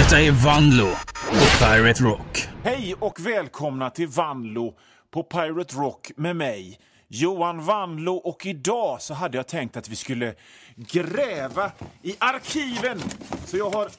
Detta är Vanlo på Pirate Rock. Hej och välkomna till Vanlo på Pirate Rock med mig, Johan Vanlo. Och idag så hade jag tänkt att vi skulle gräva i arkiven. Så jag har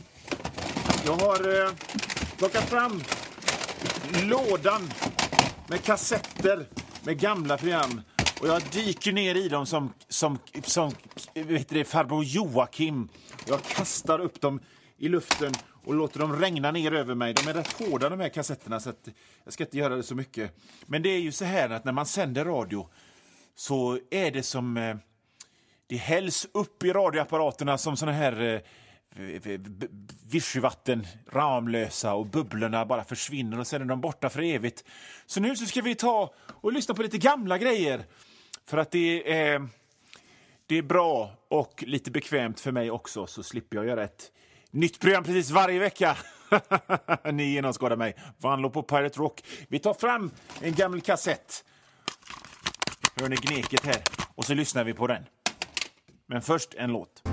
plockat fram lådan med kassetter med gamla program. Och jag dyker ner i dem som farbror Joakim. Jag kastar upp dem i luften och låter dem regna ner över mig. De är rätt hårda, de här kassetterna, så att jag ska inte göra det så mycket. Men det är ju så här att när man sänder radio så är det som... det hälls upp i radioapparaterna som såna här vichyvatten, Ramlösa, och bubblorna bara försvinner och sen är de borta för evigt. Så nu så ska vi ta och lyssna på lite gamla grejer. För att det är bra och lite bekvämt för mig också, så slipper jag göra ett nytt program precis varje vecka. Ni genomskådar mig. Vanlo på Pirate Rock. Vi tar fram en gammal kassett. Hör ni gneket här? Och så lyssnar vi på den. Men först en låt.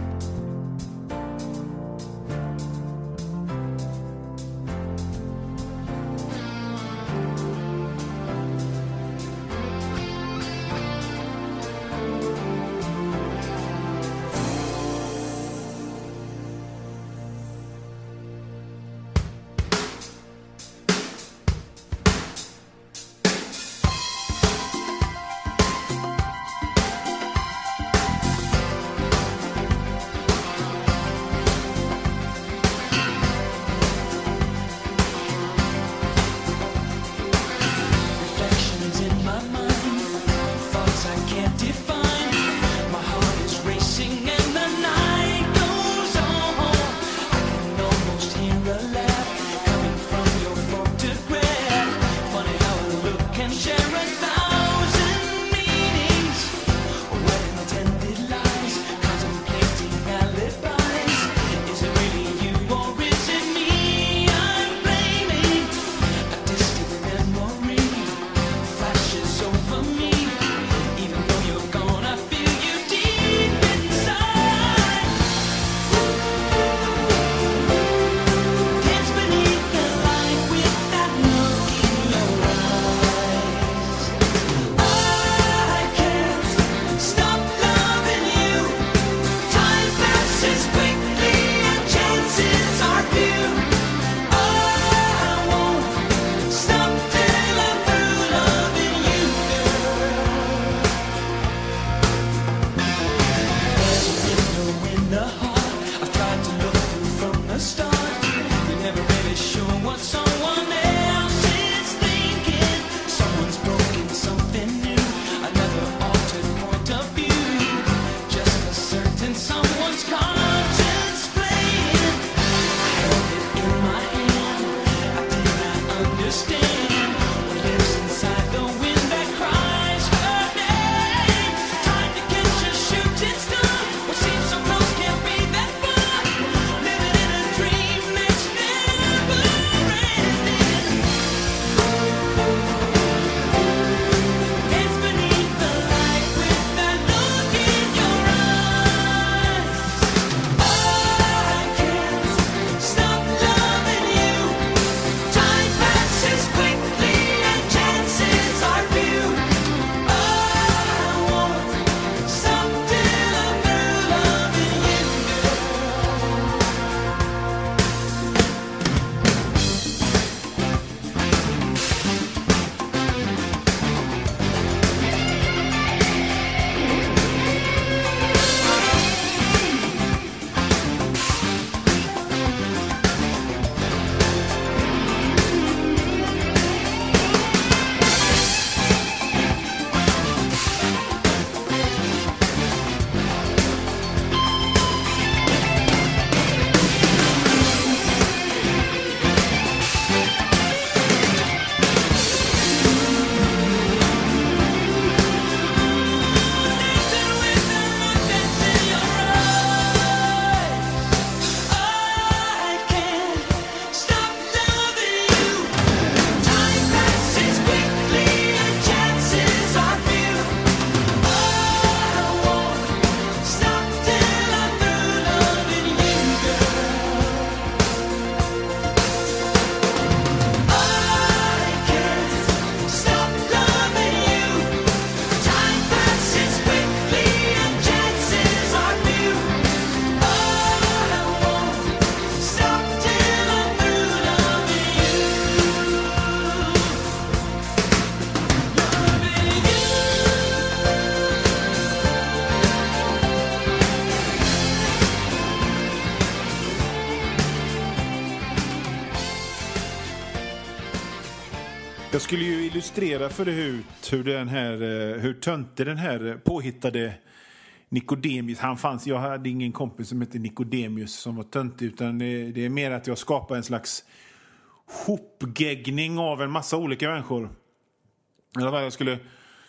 Jag skulle ju illustrera för dig hur töntig den här påhittade Nicodemus, jag hade ingen kompis som hette Nicodemus som var töntig, utan det är mer att jag skapar en slags hopgeggning av en massa olika människor. Jag skulle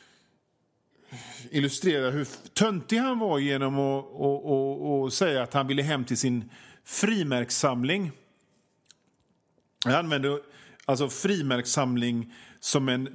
illustrera hur töntig han var genom att säga att han ville hem till sin frimärkssamling. Jag använde alltså frimärkssamling som en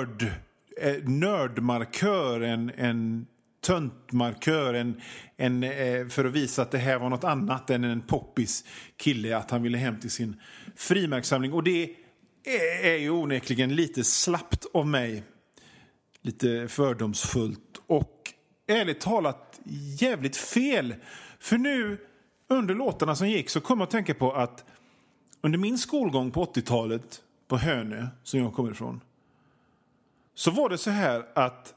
nördmarkör, en töntmarkör, för att visa att det här var något annat än en poppis kille, att han ville hem till sin frimärkssamling. Och det är ju onekligen lite slappt av mig, lite fördomsfullt och ärligt talat jävligt fel. För nu under låtarna som gick så kom jag att tänka på att under min skolgång på 80-talet på Hönö, som jag kommer ifrån, så var det så här att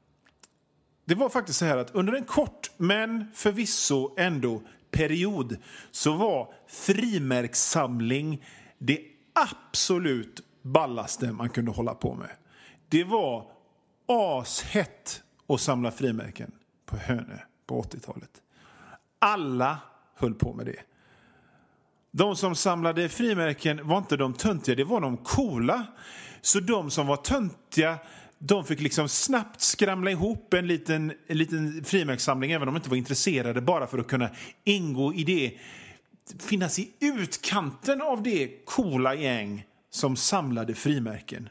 det var faktiskt så här att under en kort men förvisso ändå period så var frimärkssamling det absolut ballaste man kunde hålla på med. Det var ashett att samla frimärken på Hönö på 80-talet. Alla höll på med det. De som samlade frimärken var inte de töntiga, det var de coola. Så de som var töntiga, de fick liksom snabbt skramla ihop en liten frimärkssamling, även om de inte var intresserade, bara för att kunna ingå i det, finnas i utkanten av det coola gäng som samlade frimärken.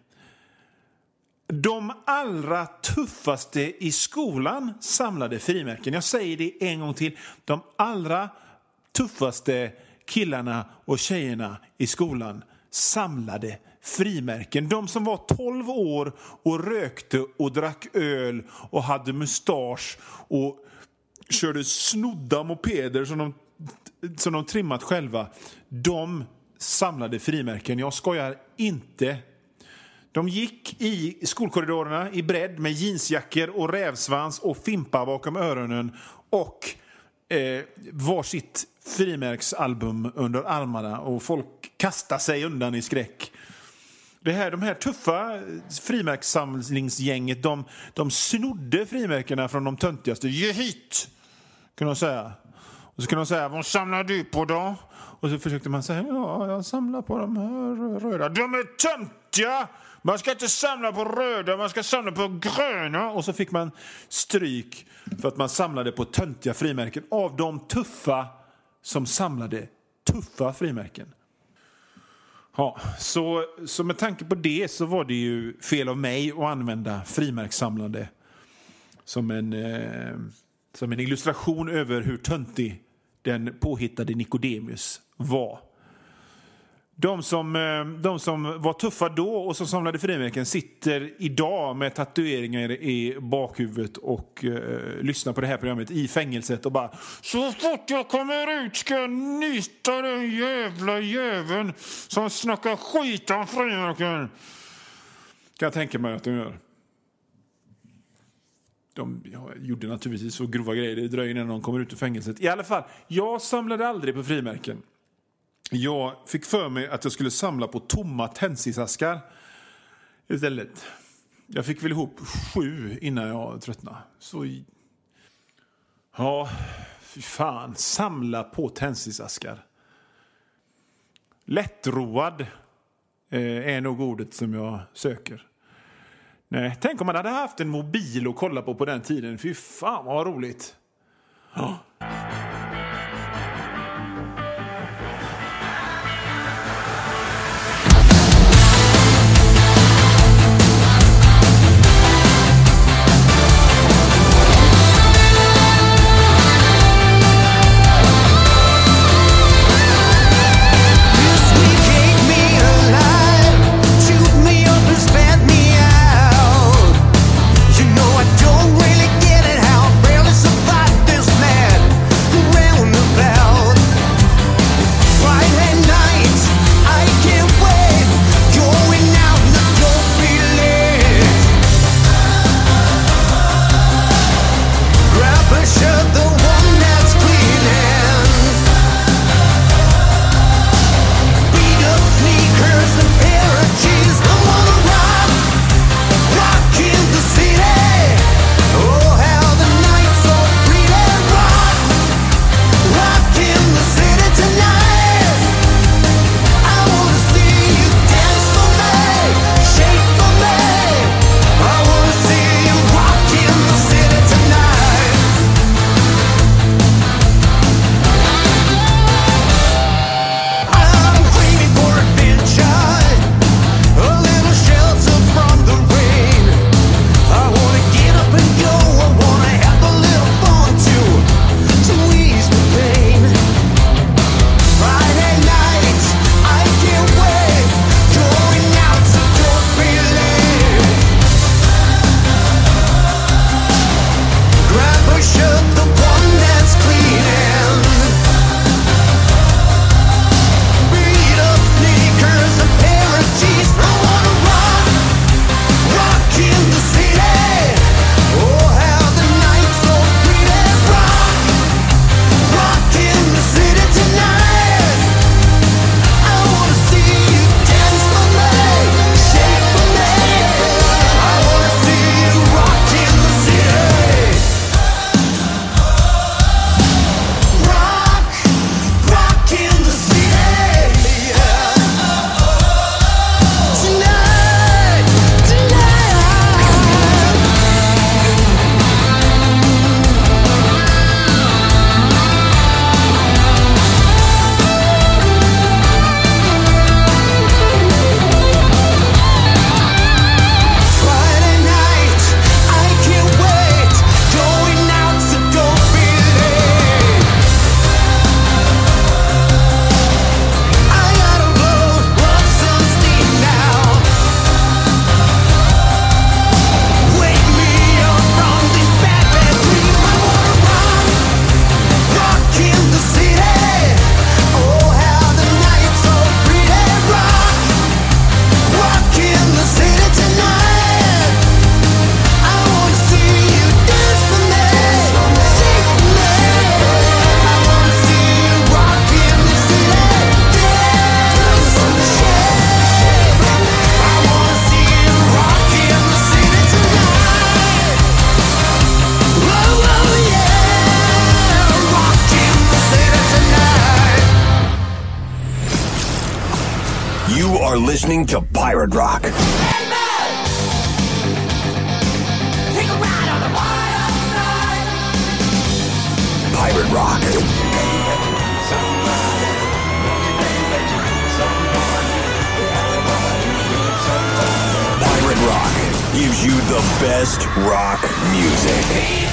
De allra tuffaste i skolan samlade frimärken. Jag säger det en gång till. De allra tuffaste killarna och tjejerna i skolan samlade frimärken. De som var 12 år och rökte och drack öl och hade mustasch och körde snodda mopeder som de trimmat själva. De samlade frimärken. Jag skojar inte. De gick i skolkorridorerna i bredd med jeansjackor och rävsvans och fimpa bakom öronen och varsitt frimärksalbum under armarna, och folk kastade sig undan i skräck. De här tuffa frimärkssamlingsgänget, de snodde frimärkena från de töntigaste. Ge hit, kunde de säga. Och så kunde de säga, vad samlar du på då? Och så försökte man säga, ja, jag samlar på de här röda. De är töntiga! Man ska inte samla på röda, man ska samla på gröna. Och så fick man stryk för att man samlade på töntiga frimärken av de tuffa som samlade tuffa frimärken. Ja, så med tanke på det så var det ju fel av mig att använda frimärkssamlande som en illustration över hur töntig den påhittade Nicodemus var. De som var tuffa då och som samlade frimärken sitter idag med tatueringar i bakhuvudet och lyssnar på det här programmet i fängelset och bara, så fort jag kommer ut ska jag nysta den jävla jäveln som snackar skit om frimärken. Kan jag tänka mig att de gör. De gjorde naturligtvis så grova grejer. Det dröjer innan de kommer ut ur fängelset. I alla fall, jag samlade aldrig på frimärken. Jag fick för mig att jag skulle samla på tomma tensisaskar istället. Jag fick väl ihop 7 innan jag tröttnade. Så ja, fy fan, samla på tensisaskar. Lättroad är nog ordet som jag söker. Nej, tänk om man hade haft en mobil att kolla på den tiden. Fy fan vad roligt. Ja. Don't really get it, how I barely survived this man. are listening to Pirate Rock. Hey man! Take a ride on the wild side. Pirate Rock. Pirate Rock gives you the best rock music.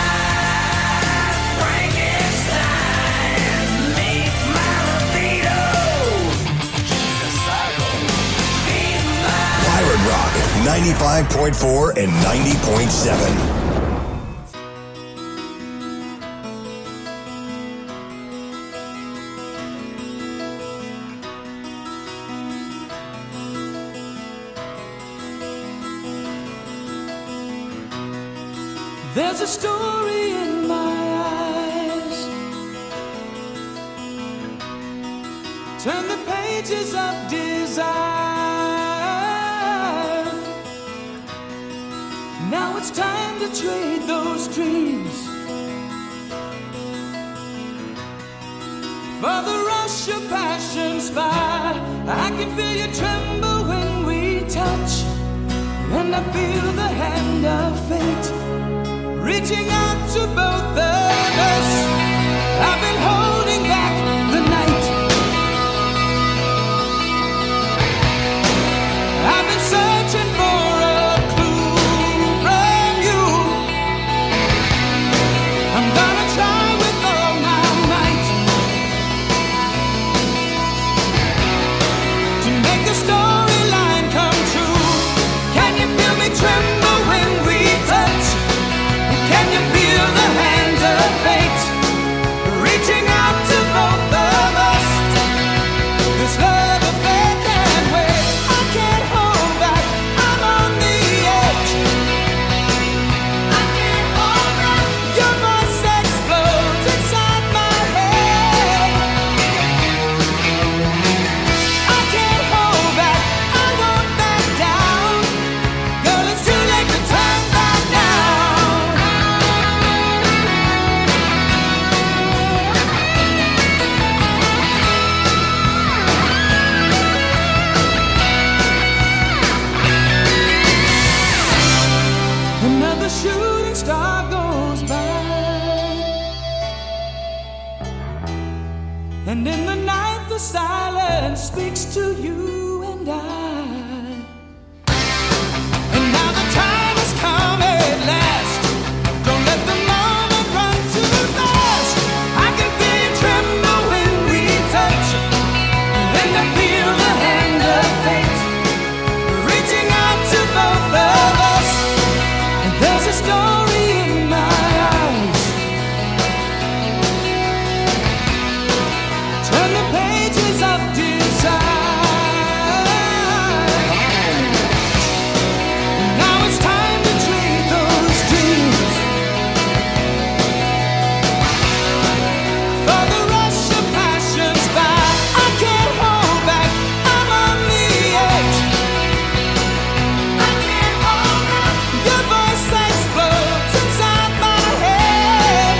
Pirate Rock 95.4 and 90.7. There's a story in my eyes. Turn the pages of desire. Now it's time to trade those dreams for the rush of passion's fire. I can feel you tremble when we touch, and I feel the hand of fate reaching out to both of us. I've been holding back the night. I've been searching for a clue from you. I'm gonna try with all my might to make the storyline come true. Can you feel me tremble when we touch? Can you feel the hands of fate reaching out to both of us? This love affair can't wait. I can't hold back. I'm on the edge. I can't hold back. Your voice explodes inside my head. I can't hold back. I won't back down. Girl, it's too late to turn back now. Another shooting star goes by, and in the night the silence speaks to you and I. And now the time has come at last. Don't let the moment run too fast. I can feel you tremble when we touch, and I feel the hand of fate reaching out to both of us. And there's a story in my eyes. Turn the pages of desire. Now it's time to trade those dreams for the rush of passion's fire. I can't hold back. I'm on the edge. I can't hold back. Your voice explodes inside my head.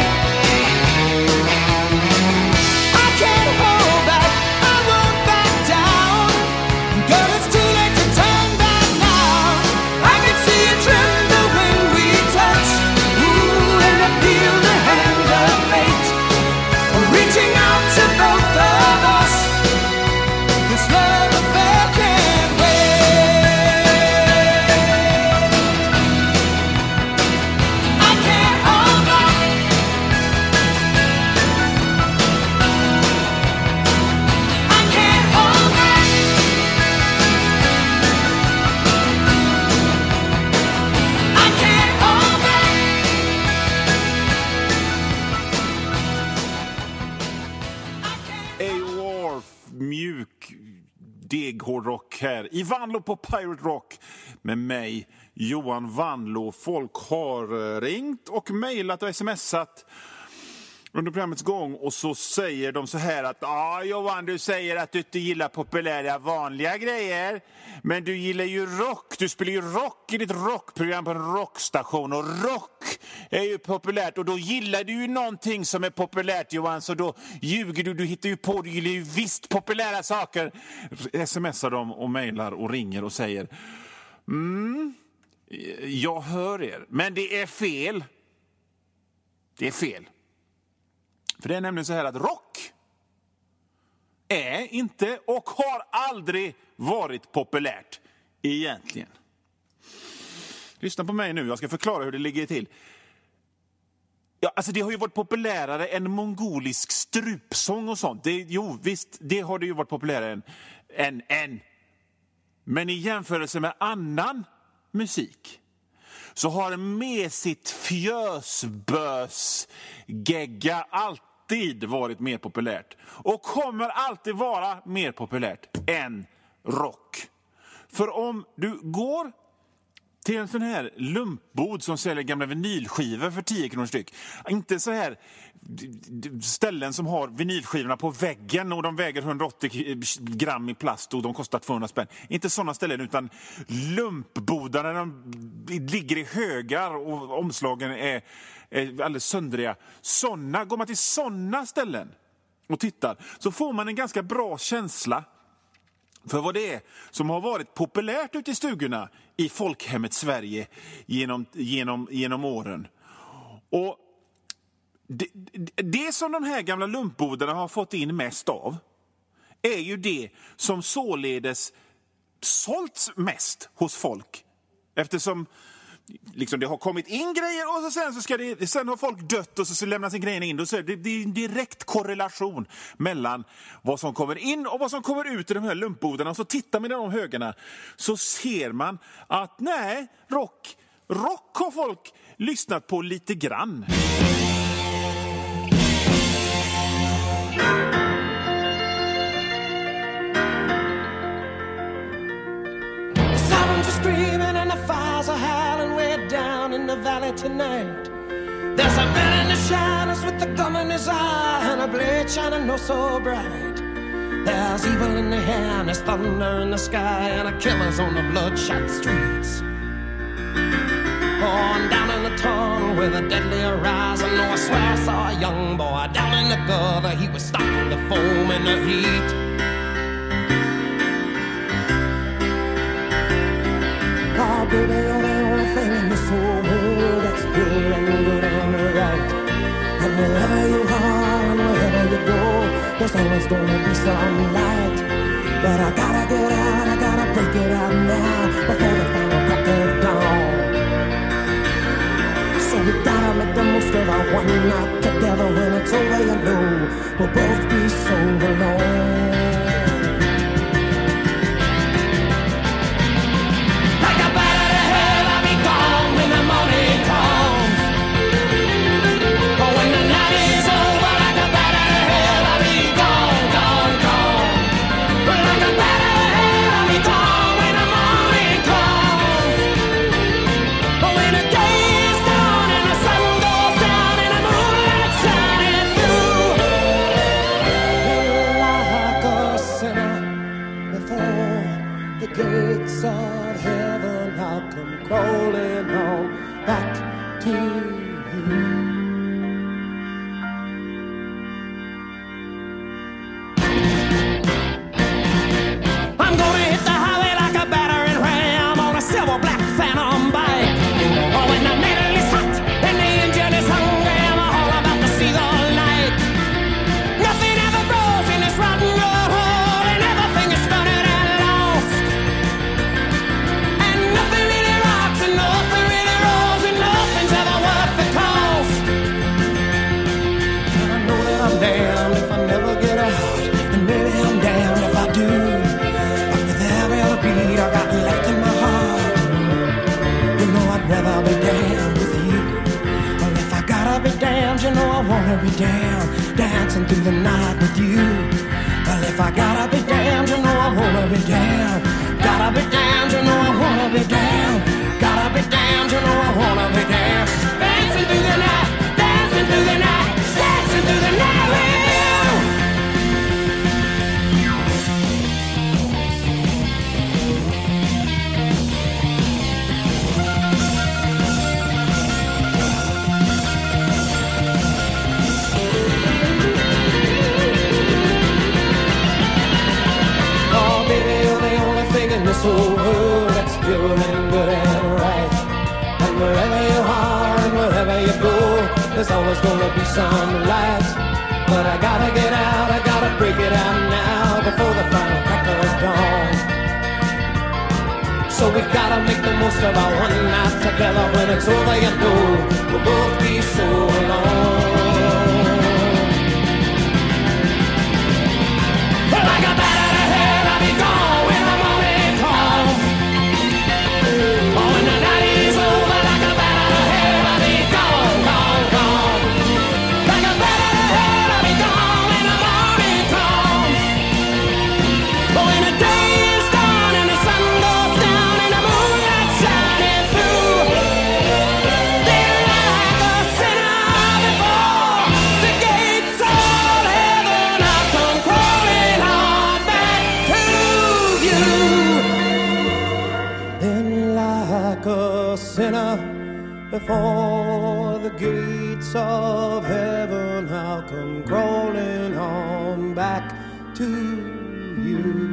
I can't hold back. I won't back down. Girl, it's too late to turn back now. I can see you tremble when we touch. Ooh, and I feel the hand of fate reaching out to both of us. This love affair can't wait. I can't hold back. I can't hold back. I can't hold back. A-Warf, mjuk deghårdrock här i Vanlo på Pirate Rock med mig, Johan Vanlo. Folk har ringt och mejlat och smsat under programmets gång och så säger de så här att Johan, du säger att du inte gillar populära vanliga grejer, men du gillar ju rock. Du spelar ju rock i ditt rockprogram på en rockstation, och rock är ju populärt, och då gillar du ju någonting som är populärt, Johan, så då ljuger du hittar ju på, du gillar ju visst populära saker. Smsar de och mejlar och ringer och säger jag hör er, men det är fel. Det är fel. För det är nämligen så här att rock är inte och har aldrig varit populärt egentligen. Lyssna på mig nu, jag ska förklara hur det ligger till. Ja, alltså det har ju varit populärare än mongolisk strupsång och sånt. Visst, det har det ju varit populärare än. Men i jämförelse med annan musik så har med sitt fjösbösgegga alltid varit mer populärt. Och kommer alltid vara mer populärt än rock. För om du går till en sån här lumpbod som säljer gamla vinylskivor för 10 kronor styck. Inte så här ställen som har vinylskivorna på väggen och de väger 180 gram i plast och de kostar 200 spänn. Inte sådana ställen, utan lumpbodar där de ligger i högar och omslagen är alldeles söndriga. Går man till sådana ställen och tittar så får man en ganska bra känsla för vad det är som har varit populärt ute i stugorna i folkhemmet Sverige genom åren. Och det som de här gamla lumpbodarna har fått in mest av är ju det som således sålts mest hos folk. Eftersom liksom det har kommit in grejer och sen har folk dött och så lämnas grejerna in. Så det är en direkt korrelation mellan vad som kommer in och vad som kommer ut i de här lumpbodarna. Och så tittar man i de högarna så ser man att nej, rock har folk lyssnat på lite grann. Screaming and the fires are howling way down in the valley tonight. There's a man in the shadows with the gum in his eye and a blade shining oh so bright. There's evil in the air and there's thunder in the sky and a killer's on the bloodshot streets. Oh, and down in the tunnel with a deadly horizon, oh, I swear I saw a young boy down in the gutter. He was starting to foam in the heat. Oh, baby, you're the only thing in this whole world that's pure and good and right. And wherever you are and wherever you go, there's always gonna be some light. But I gotta get out, I gotta break it out now before the final crack of dawn. So we gotta make the most of our one night together. When it's over, you know we'll both be so alone. Crawling on back to you. I'm gonna hit the highway like a battering ram on a silver black phantom bike. Oh, when the metal is hot and the engine is hungry, I'm all about to see the light. Nothing ever grows in this rotten road hole, and everything is stunted and lost. And nothing really rocks and nothing really rolls, and nothing's ever worth the cost. And I know that I'm damned if I never get out, and maybe I'm damned if I do. But with every other beat I got left in my heart, you know I'd rather be damned with you. Well, if I gotta be damned, you know I wanna be damned, dancing through the night with you. Well, if I gotta be damned, you know I wanna be damned. Gotta be damned, you know I wanna be damned. Gotta be damned, you know I wanna be damned. Dancing through the night, dancing through the night, dancing through there's always gonna be some light. But I gotta get out, I gotta break it out now before the final crack of dawn. So we gotta make the most of our one night together. When it's over, you know we'll both be so alone. Well, I got that out of hell, I'll be gone when the morning comes. Oh, when the night is over, I got that out of hell, I'll be gone, gone, gone. I got that out of hell, I'll be gone when the morning comes. But when the day is done and the sun goes down and the moonlight shining through, they're like a sinner before the gates of heaven. I'll come crawling on back to you. Then like a sinner before the gates of heaven, I'll come crawling on back to you.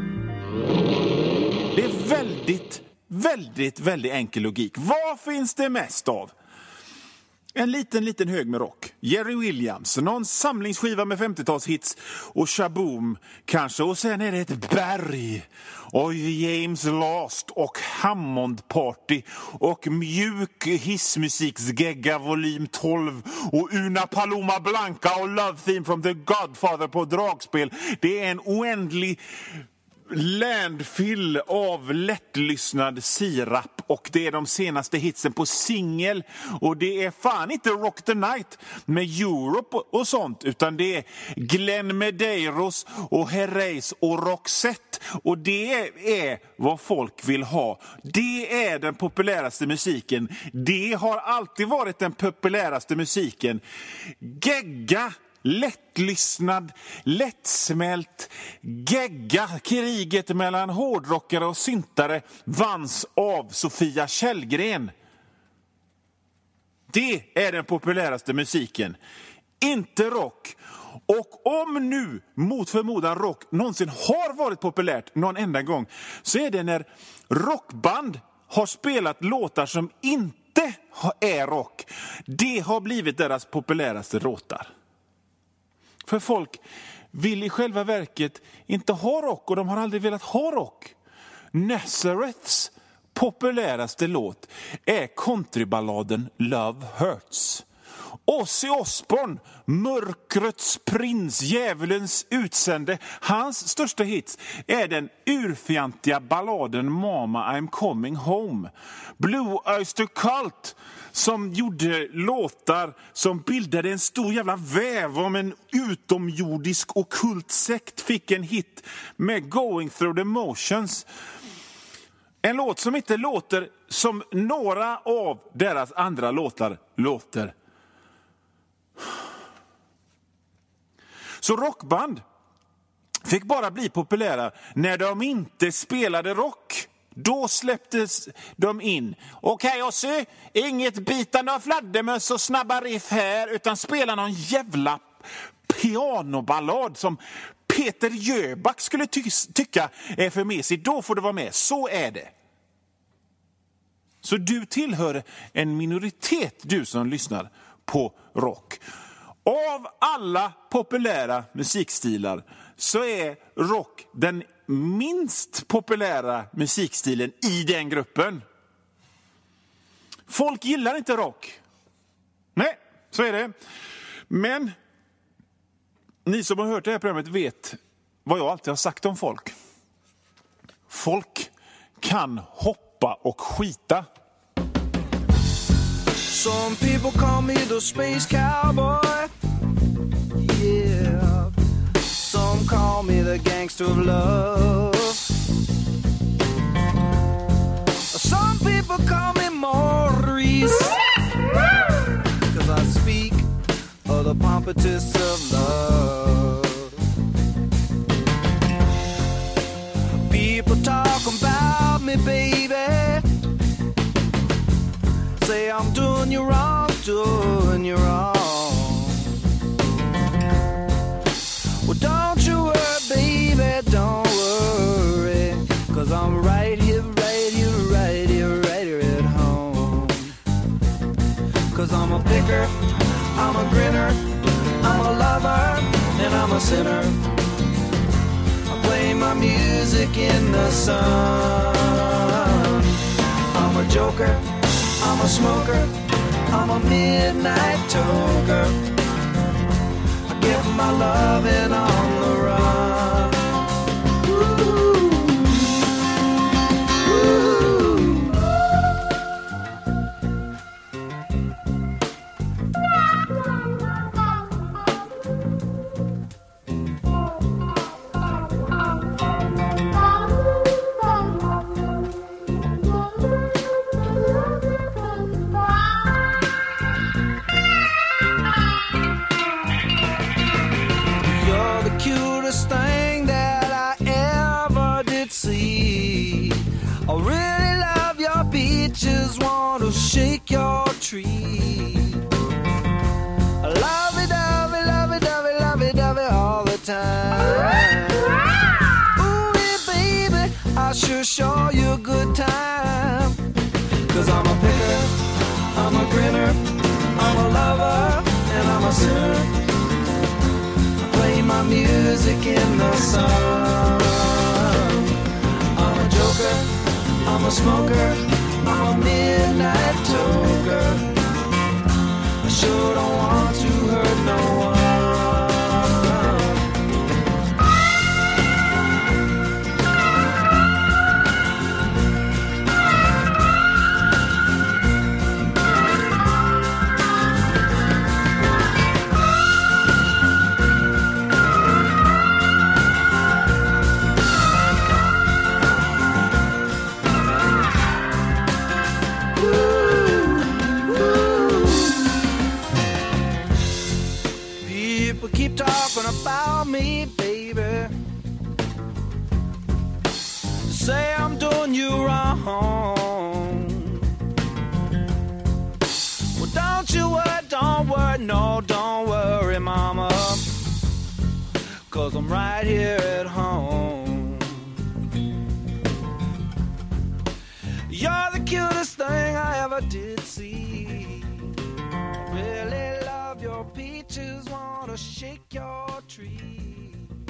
Det är väldigt enkel logik. Vad finns det mest av? En liten hög med rock. Jerry Williams, någon samlingsskiva med 50-talshits och Shaboom kanske. Och sen är det ett berg. Och James Last och Hammond Party och mjuk hissmusiksgegga volym 12 och Una Paloma Blanca och Love Theme from the Godfather på dragspel. Det är en oändlig landfill av lättlyssnad sirap och det är de senaste hitsen på singel och det är fan inte Rock the Night med Europe och sånt utan det är Glenn Medeiros och Herreys och Roxette och det är vad folk vill ha. Det är den populäraste musiken. Det har alltid varit den populäraste musiken. Gegga, lättlyssnad, lättsmält, gegga. Kriget mellan hårdrockare och syntare vanns av Sofia Källgren. Det är den populäraste musiken. Inte rock. Och om nu mot förmodan rock någonsin har varit populärt någon enda gång så är det när rockband har spelat låtar som inte är rock. Det har blivit deras populäraste låtar. För folk vill i själva verket inte ha rock och de har aldrig velat ha rock. Nazareths populäraste låt är countryballaden Love Hurts. Ozzy Osbourne, mörkrets prins, djävulens utsände, hans största hits är den urfjantiga balladen Mama I'm Coming Home. Blue Oyster Cult som gjorde låtar som bildade en stor jävla väv om en utomjordisk ockult sekt fick en hit med Going Through the Motions. En låt som inte låter som några av deras andra låtar låter. Så rockband fick bara bli populära när de inte spelade rock. Då släpptes de in. Okej, Ozzy, inget bitande av fladdermöss och snabba riff här utan spela någon jävla pianoballad som Peter Jöback skulle tycka är för mesigt. Då får du vara med. Så är det. Så du tillhör en minoritet, du som lyssnar på rock. Av alla populära musikstilar så är rock den minst populära musikstilen i den gruppen. Folk gillar inte rock. Nej, så är det. Men ni som har hört det här programmet vet vad jag alltid har sagt om folk. Folk kan hoppa och skita. Some people call me the space cowboy. Yeah. Some call me the gangster of love. Some people call me Maurice. 'Cause I speak of the pompatus of love. People talk about me, baby. Say I'm doing you wrong, doing you wrong. Well, don't you worry, baby, don't worry. 'Cause I'm right here, right here, right here, right here at home. 'Cause I'm a picker, I'm a grinner, I'm a lover, and I'm a sinner. I play my music in the sun. I'm a joker, I'm a smoker, I'm a midnight toker. I get my loving on the run. Shake your tree. Lovey-dovey, lovey-dovey, lovey-dovey all the time. Ooh, yeah, baby, I'll sure show you a good time. 'Cause I'm a picker, I'm a grinner, I'm a lover, and I'm a sinner. I play my music in the sun. I'm a joker, I'm a smoker, I'm a midnight toker. I sure don't want to hurt no one. Keep talking about me, baby. Say I'm doing you wrong. Well, don't you worry, no, don't worry, mama. 'Cause I'm right here at home. You're the cutest thing I ever did see. I really love your peaches, wanna shake your tree.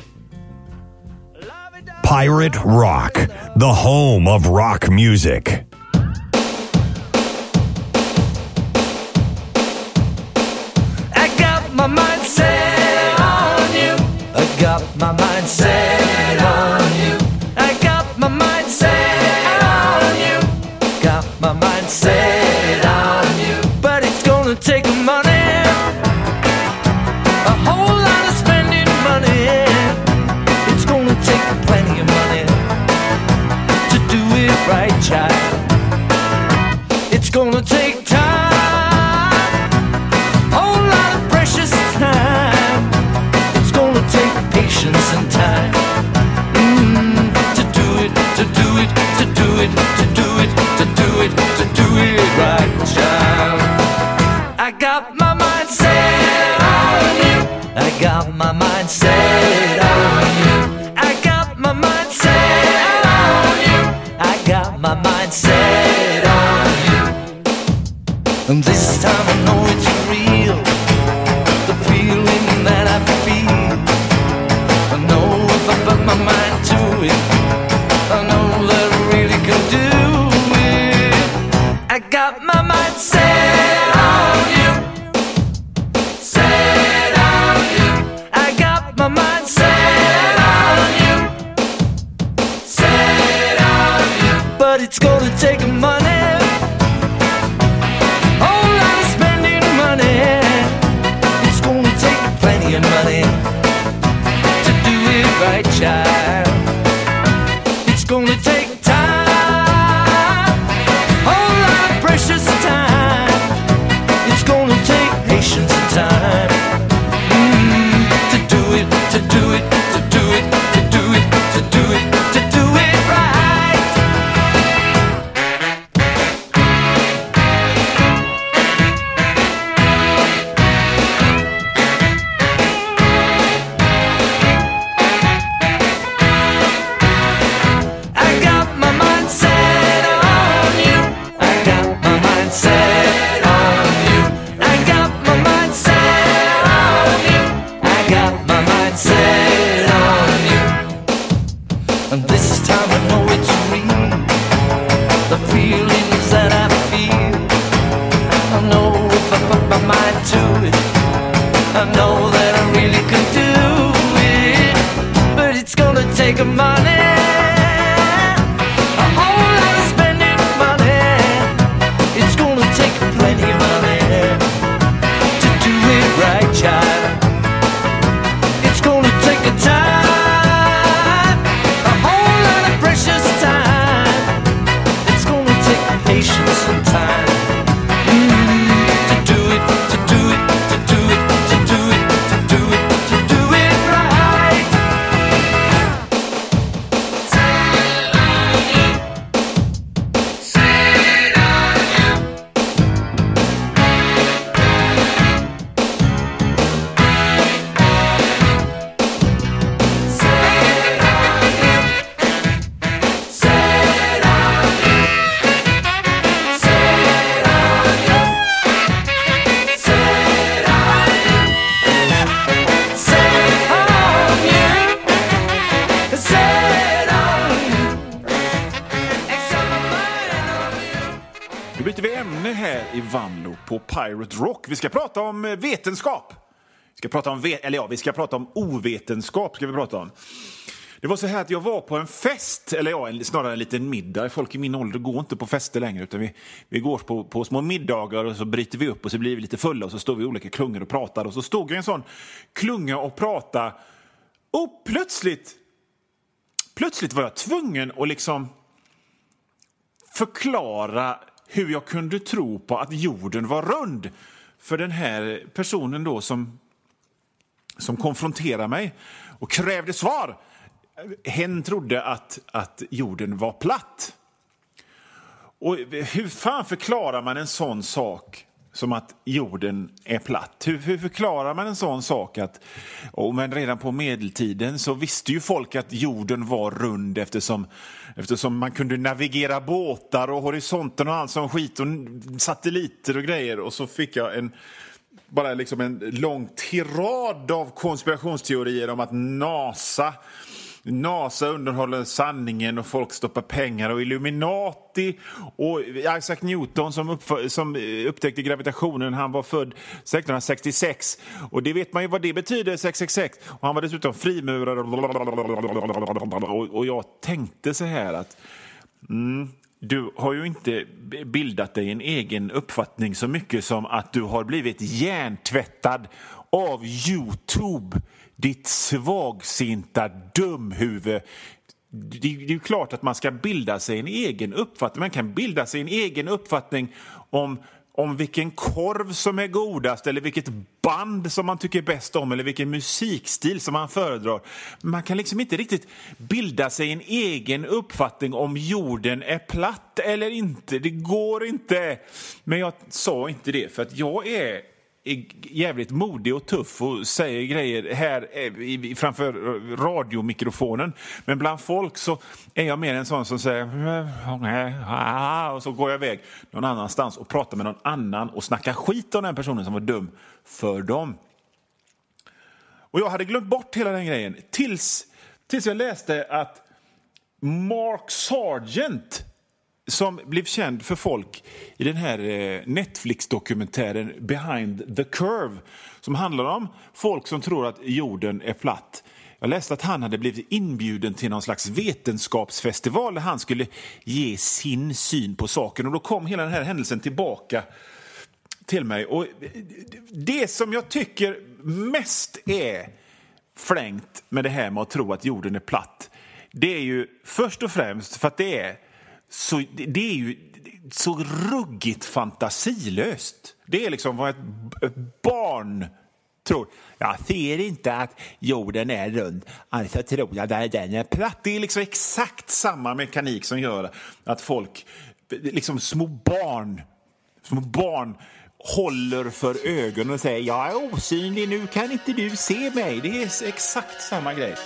Pirate Rock, the home of rock music. I got my mind set on you. I got my mind set on you. I got my mind set on you. Got my mind set on you. But it's gonna take money, a whole lot of spending money. It's gonna take plenty of money to do it right, child. It's gonna take time, whole lot of precious time. It's gonna take patience and time to do it, to do it, to do it, to do it, to do it, to do it right, child. I got my mind set on you. I got my mind set on you. I got my mind set on you. I got my mind set on you. And this time I know it's real, the feeling that I feel. I know if I put my mind to it, I know that I really can do it. I got my mind set on you. Set on you. I got my mind set on you. Set on you. But it's gonna take money, whole lot of spending I know that I really could do it, but it's gonna take money, a whole lot of spending money. It's gonna take plenty of money to do it right, child. It's gonna take a time, a whole lot of precious time. It's gonna take patience and time to do it, to do it, to do it, to do it, to do it, to do it right. Nu byter vi ämne här i Vanlo på Pirate Rock. Vi ska prata om vetenskap. Vi ska prata om vi ska prata om ovetenskap ska vi prata om. Det var så här att jag var på en fest, snarare en liten middag. Folk i min ålder går inte på fester längre, utan vi går på små middagar och så bryter vi upp och så blir vi lite fulla och så står vi i olika klungor och pratar. Och så stod jag i en sån klunga och prata och plötsligt var jag tvungen att liksom förklara hur jag kunde tro på att jorden var rund för den här personen då som konfronterade mig och krävde svar. Hen trodde att jorden var platt. Och hur fan förklarar man en sån sak som att jorden är platt? Hur förklarar man en sån sak men redan på medeltiden så visste ju folk att jorden var rund eftersom man kunde navigera båtar och horisonten och allt som skit och satelliter och grejer. Och så fick jag en lång tirad av konspirationsteorier om att NASA underhåller sanningen och folk stoppar pengar och Illuminati och Isaac Newton som upptäckte gravitationen, han var född 1666 och det vet man ju vad det betyder, 666, och han var dessutom frimurare och jag tänkte så här att du har ju inte bildat dig en egen uppfattning så mycket som att du har blivit hjärntvättad av YouTube, ditt svagsinta dumhuvud. Det är ju klart att man ska bilda sig en egen uppfattning. Man kan bilda sig en egen uppfattning om vilken korv som är godast eller vilket band som man tycker bäst om eller vilken musikstil som man föredrar. Man kan liksom inte riktigt bilda sig en egen uppfattning om jorden är platt eller inte. Det går inte. Men jag sa inte det för att jag är jävligt modig och tuff och säger grejer här framför radiomikrofonen. Men bland folk så är jag mer en sån som säger och så går jag iväg någon annanstans och pratar med någon annan och snackar skit om den personen som var dum för dem. Och jag hade glömt bort hela den grejen tills jag läste att Mark Sargent, som blev känd för folk i den här Netflix-dokumentären Behind the Curve, som handlar om folk som tror att jorden är platt. Jag läste att han hade blivit inbjuden till någon slags vetenskapsfestival där han skulle ge sin syn på saken. Och då kom hela den här händelsen tillbaka till mig. Och det som jag tycker mest är flängt med det här med att tro att jorden är platt, det är ju först och främst för att det är ju så ruggigt fantasilöst. Det är liksom vad ett barn tror. Jag ser inte att jorden är rund, alltså tror jag att den är platt. Det är liksom exakt samma mekanik som gör att folk, liksom små barn håller för ögonen och säger jag är osynlig, nu kan inte du se mig. Det är exakt samma grej.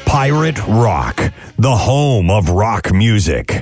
Pirate Rock, the home of rock music.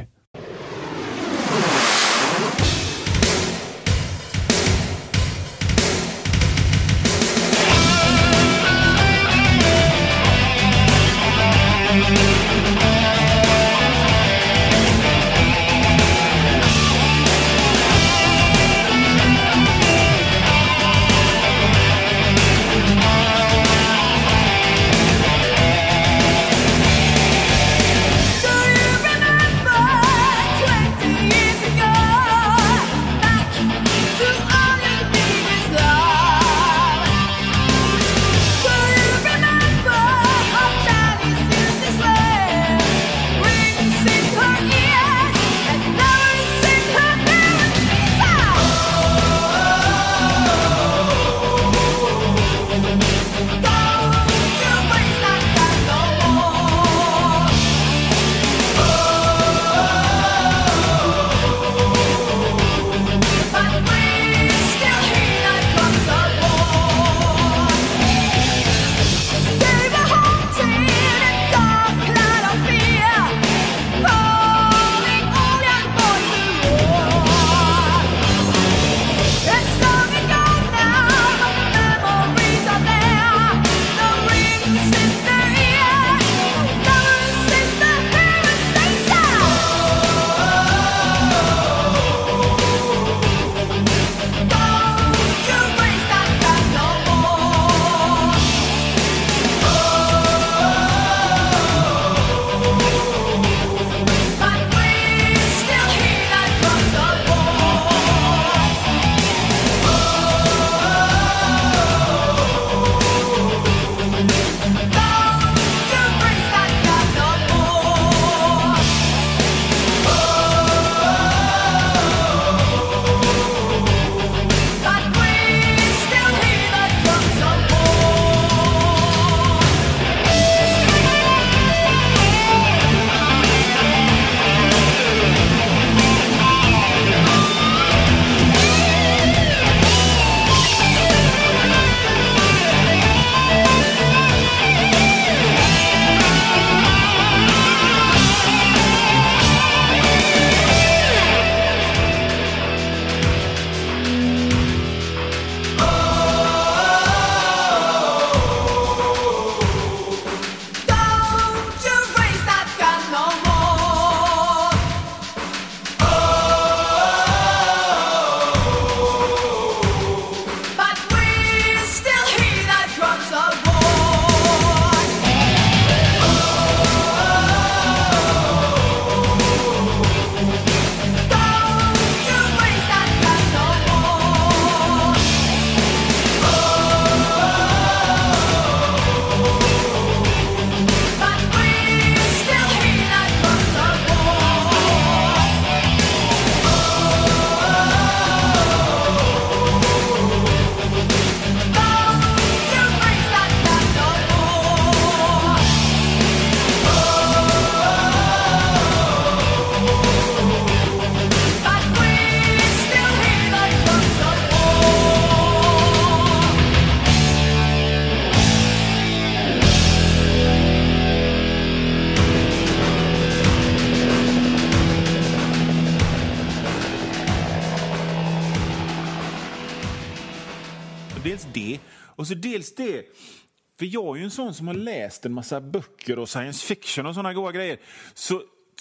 Dels det, och så dels det. För jag är ju en sån som har läst en massa böcker och science fiction och såna goda grejer. Så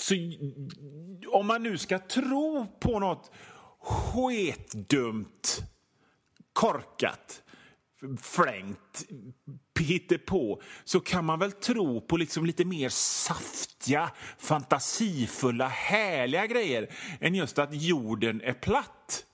om man nu ska tro på något sketdumt, korkat, flängt, hittepå, så kan man väl tro på liksom lite mer saftiga, fantasifulla, härliga grejer än just att jorden är platt.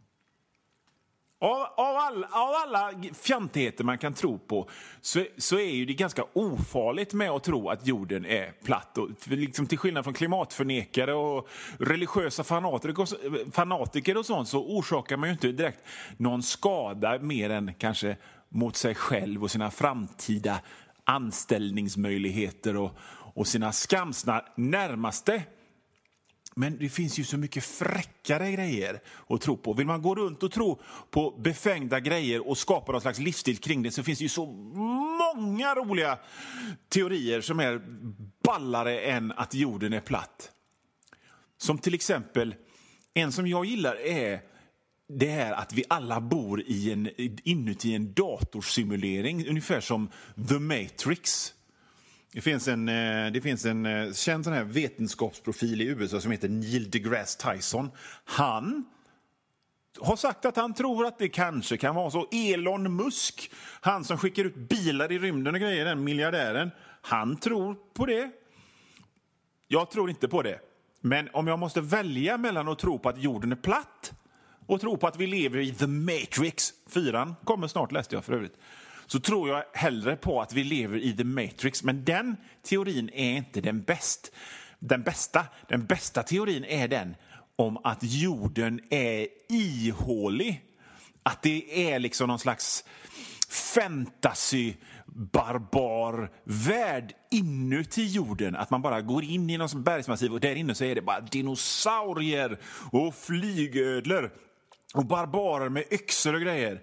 Av alla fjantigheter man kan tro på så är ju det ganska ofarligt med att tro att jorden är platt. Och liksom till skillnad från klimatförnekare och religiösa fanatiker och sånt, så orsakar man ju inte direkt någon skada mer än kanske mot sig själv och sina framtida anställningsmöjligheter och sina skamsna närmaste. Men det finns ju så mycket fräckare grejer att tro på. Vill man gå runt och tro på befängda grejer och skapa någon slags livsstil kring det, så finns det ju så många roliga teorier som är ballare än att jorden är platt. Som till exempel, en som jag gillar är det här att vi alla bor inuti en datorsimulering, ungefär som The Matrix. Det finns en känd sån här vetenskapsprofil i USA som heter Neil deGrasse Tyson. Han har sagt att han tror att det kanske kan vara så. Elon Musk, han som skickar ut bilar i rymden och grejer, den miljardären, han tror på det. Jag tror inte på det. Men om jag måste välja mellan att tro på att jorden är platt och tro på att vi lever i The Matrix, 4 kommer snart, läste jag för övrigt, så tror jag hellre på att vi lever i The Matrix. Men den teorin är inte den bästa. Den bästa teorin är den om att jorden är ihålig. Att det är liksom någon slags fantasy-barbar värld inuti jorden. Att man bara går in i någon bergsmassiv och där inne så är det bara dinosaurier och flygödlor och barbarer med yxor och grejer.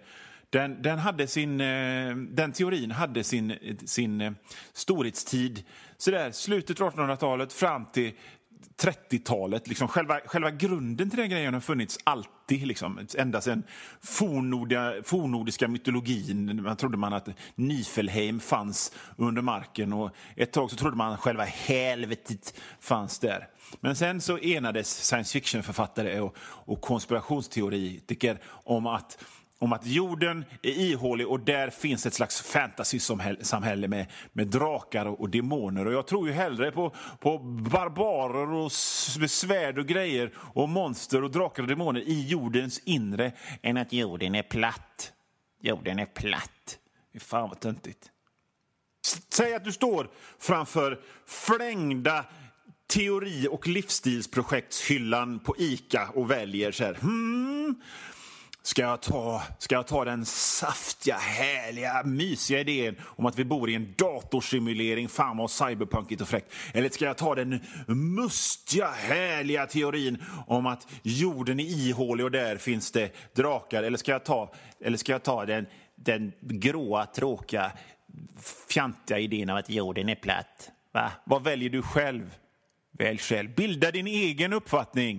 Den teorin hade sin storhetstid så där, slutet av 1800-talet fram till 30-talet. Liksom själva grunden till den grejen har funnits alltid. Liksom, ända sedan fornnordiska mytologin. Man trodde att Niflheim fanns under marken. Och ett tag så trodde man att själva helvetet fanns där. Men sen så enades science fiction-författare och konspirationsteoretiker om att jorden är ihålig och där finns ett slags fantasy-samhälle med drakar och demoner. Och jag tror ju hellre på barbarer och svärd och grejer och monster och drakar och demoner i jordens inre än att jorden är platt. Jorden är platt. Det är fan vad töntigt. Säg att du står framför flängda teori- och livsstilsprojektshyllan på ICA och väljer så här. Ska jag ta den saftiga, härliga, mysiga idén om att vi bor i en datorsimulering, fan vad cyberpunkigt och fräckt? Eller ska jag ta den mustiga, härliga teorin om att jorden är ihålig och där finns det drakar? Eller ska jag ta den gråa, tråkiga, fjantiga idén av att jorden är platt? Va? Vad väljer du själv? Välj själv. Bilda din egen uppfattning.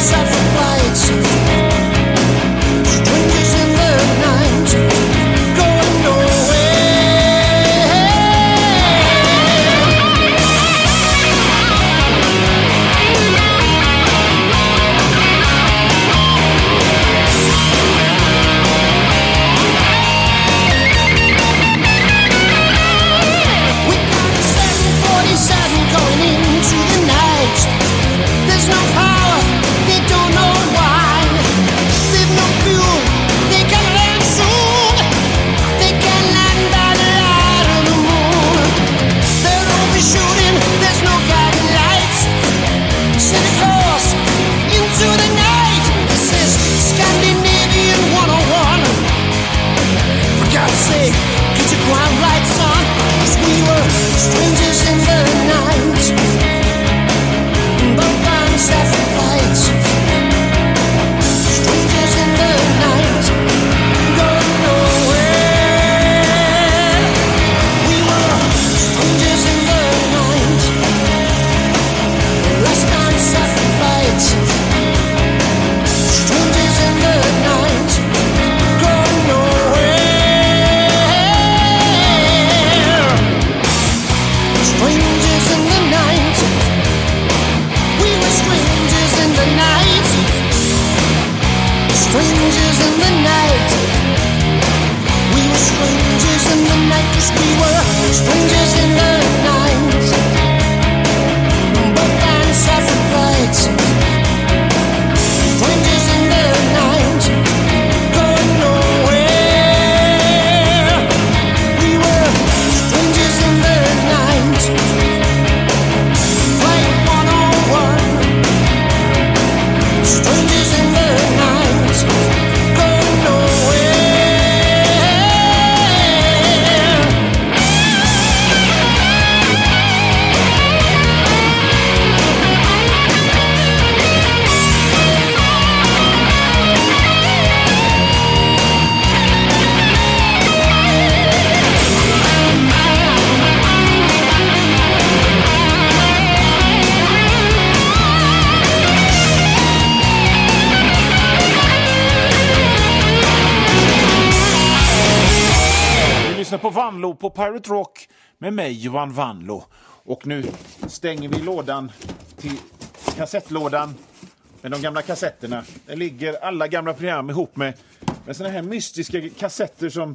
På Vanlo på Pirate Rock med mig, Johan Vanlo. Och nu stänger vi lådan till kassettlådan med de gamla kassetterna. Där ligger alla gamla program ihop med såna här mystiska kassetter som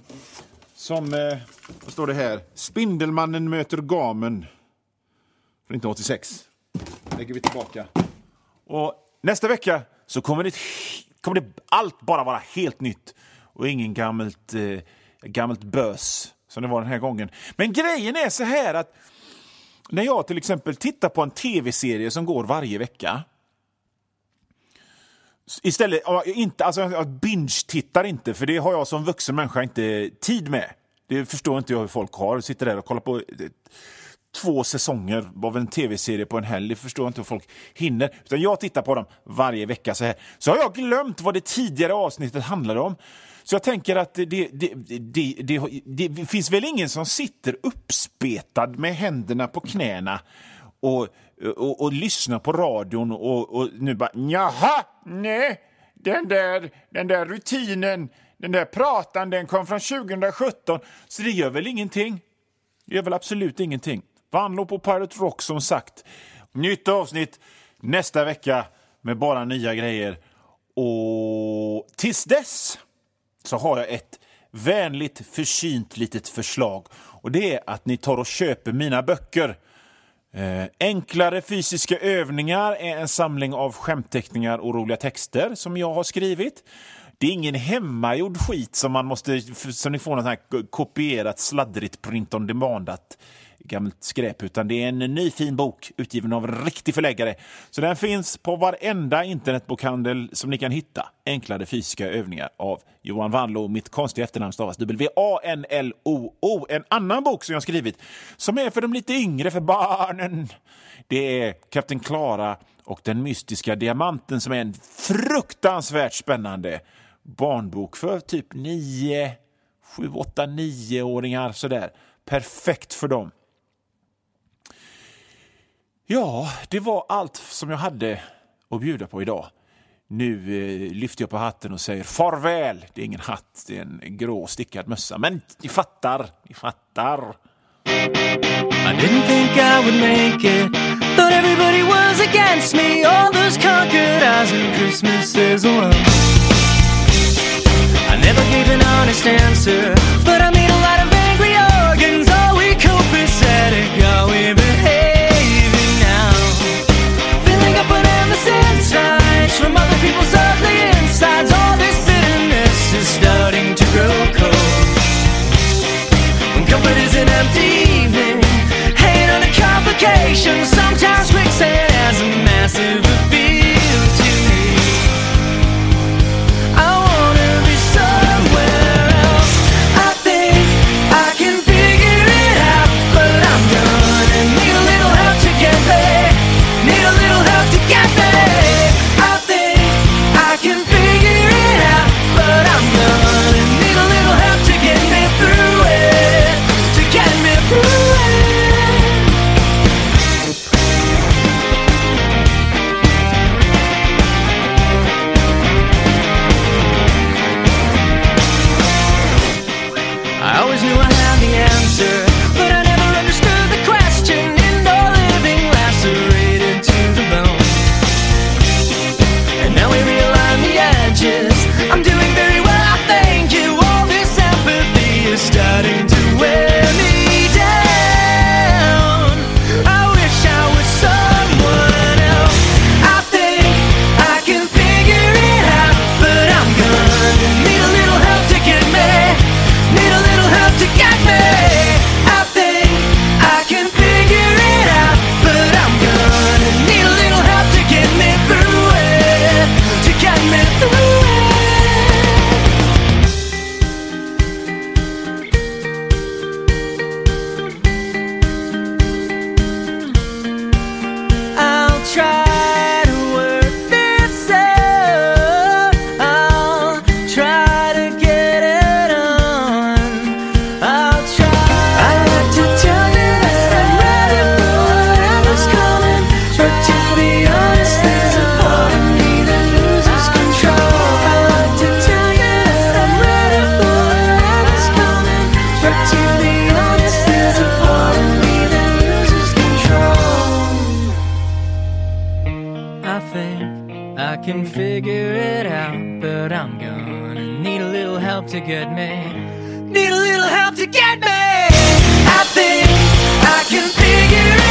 vad står det här? Spindelmannen möter gamen från 1986. Lägger vi tillbaka. Och nästa vecka så kommer det allt bara vara helt nytt och ingen gammalt bös som det var den här gången. Men grejen är så här att när jag till exempel tittar på en tv-serie som går varje vecka, istället, jag binge-tittar inte, för det har jag som vuxen människa inte tid med. Det förstår inte jag hur folk har. Sitter där och kollar på 2 säsonger av en tv-serie på en helg. Det förstår inte hur folk hinner. Utan jag tittar på dem varje vecka så här. Så har jag glömt vad det tidigare avsnittet handlade om. Så jag tänker att det finns väl ingen som sitter uppspetad med händerna på knäna och lyssnar på radion och nu bara, jaha, nej, den där rutinen, den där pratan, den kom från 2017, så det gör väl ingenting. Det gör väl absolut ingenting. Vanlo på Pirate Rock, som sagt. Nytt avsnitt nästa vecka med bara nya grejer. Och tills dess så har jag ett vänligt, försynt litet förslag. Och det är att ni tar och köper mina böcker. Enklare fysiska övningar är en samling av skämtteckningar och roliga texter som jag har skrivit. Det är ingen hemmagjord skit som man måste, så ni får något här kopierat, sladdrigt, print on demandat gammalt skräp, utan det är en ny fin bok utgiven av en riktig förläggare. Så den finns på varenda internetbokhandel som ni kan hitta. Enklare fysiska övningar av Johan Vanlo. Mitt konstiga efternamn stavas W-A-N-L-O-O. En annan bok som jag har skrivit som är för de lite yngre, för barnen. Det är Kapten Klara och den mystiska diamanten, som är en fruktansvärt spännande barnbok för typ 7-8-9-åringar sådär. Perfekt för dem. Ja, det var allt som jag hade att bjuda på idag. Nu lyfter jag på hatten och säger farväl. Det är ingen hatt, det är en grå stickad mössa. Men ni fattar. I didn't think I would make it. Thought everybody was against me. All those conquered eyes and Christmases alone. I never gave an honest answer, but I made a lot of angry organs. Are we copacetic? Are we behaving now? Filling up an endless insights from other people's ugly insides. All this bitterness is starting to grow cold. When comfort is an empty evening, hanging under complications. Sometimes quicksand has a massive appeal to me. I wanna be somewhere else. I think I can figure it out, but I'm gonna need a little help to get there. Need a little help to get there. I think I can figure it out, but I'm gonna need a little help to get me through it. To get me through it. I always knew I had the answer, but I never understood the question. In all living lacerated to the bone, and now we realign the edges. I'm doing very well, I thank you. All this empathy is starting to wear me down. I wish I was someone else. I think I can figure it out, but I'm gonna need a little help to get me. Need a little help to get me. I think I can figure it out, but I'm gonna need a little help to get me through it. To get me through it. I'll try to work this out. I'll try to get it on. I'll try. I like to tell you that I'm ready for whatever's coming, but to be honest, there's a part of me that loses control. I like to tell you that I'm ready for whatever's coming, but to be honest, there's a part of me that loses control. I think I can figure it out, but I'm gonna need a little help to get me. Need a little help to get me. I think I can figure it out.